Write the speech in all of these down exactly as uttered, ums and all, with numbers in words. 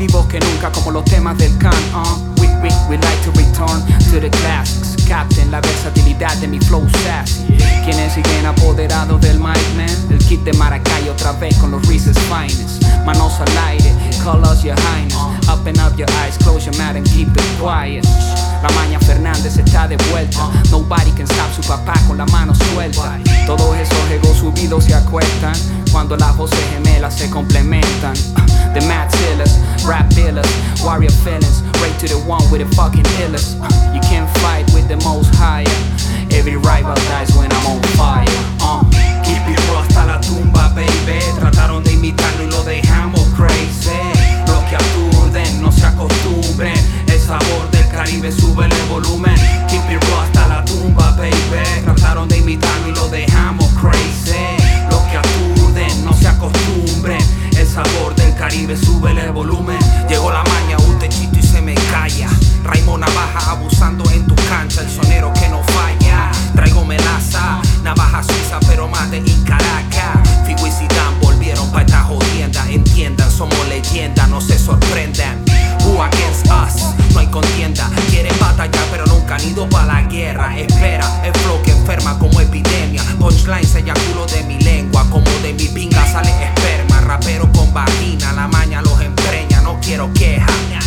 vivos que nunca como los temas del Can. uh, we, we, we like to return to the classics. Captain la versatilidad de mi flow sassy. Quienes siguen apoderados del mic man. El kit de Maracay otra vez con los Reese's Finest. Manos al aire, call us your highness. Open up your eyes, close your mouth and keep it quiet. La Maña Fernández está de vuelta. Nobody can stop su papá con la mano suelta. Todos esos egos subidos se acuestan cuando las voces gemelas se complementan. The mad killers, rap dealers, warrior feelings, right to the one with the fucking illest. You can't fight with the most higher. Every rival dies when I'm on fire. uh. Keep it raw hasta la tumba, baby. Trataron de imitarlo y lo dejamos crazy. Los que aturden, no se acostumbren. El sabor del Caribe, sube el volumen. Keep it raw hasta la tumba, baby. Trataron de imitarlo y lo dejamos crazy. Los que aturden, no se acostumbren. El sabor del Caribe, sube el volumen. Llegó la maña, un techito y se me calla. Raimo Navaja abusando en tu cancha. El sonero que no falla. Traigo melaza, navaja suiza pero más de Incaraca. Figo y Zidane volvieron pa' esta jodienda. Entiendan, somos leyenda, no se sorprendan. Who against us? No hay contienda. Quieren batallar pero nunca han ido pa' la guerra. Espera, el flow que enferma como epidemia. Punchlines eyaculo de mi lengua. Como de mi pinga sale esperma. Rapero con vagina, la maña los empreña. No quiero queja.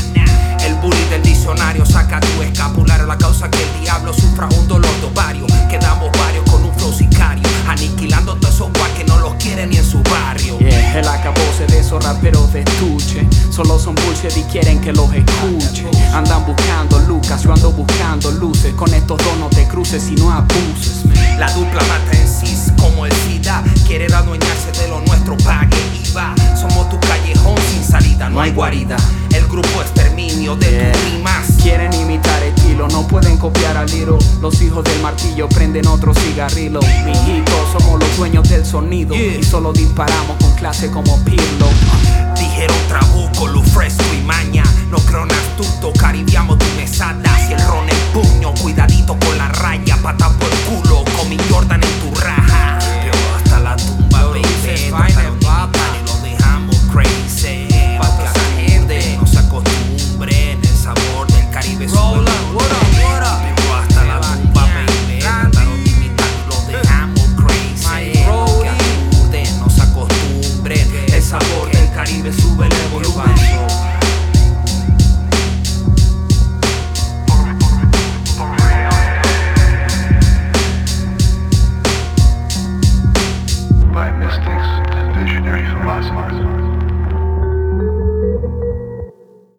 El bully del diccionario saca tu escapulario. La causa que el diablo sufra un dolor de ovario. Quedamos varios con un flow sicario. Aniquilando todos esos guas que no los quieren ni en su barrio. Yeah, el acabose de esos raperos de estuche. Solo son bullshit y quieren que los escuche. Andan buscando lucas, yo ando buscando luces. Con estos dos no te cruces y no abuses, man. La dupla mata en cis como el SIDA. Quieren adueñarse de lo nuestro, pague I V A. Somos tu callejón sin salida, no hay guarida. El grupo exterminio de Yeah. tus rimas. Quieren imitar estilo, no pueden copiar al Liro. Los hijos del martillo prenden otro cigarrillo. Mijitos, somos los dueños del sonido. Yeah. Y solo disparamos con clase como Pirlo. Dijeron trabuco, luz fresco y maña. No creo en astuto, caribiamos tu mesada. Si el ron en puño, cuidadito con la raya. Pata por culo, con mi Jordan en tu raja. Pero hasta la tumba, baby. Trataron de imitar y lo dejamos crazy. Pa' que esa gente no se acostumbren. El sabor del Caribe sube el volumen. Pero hasta la tumba, baby. Trataron de imitar y lo dejamos crazy. Pa' que atuden, no se acostumbren. El sabor del Caribe sube el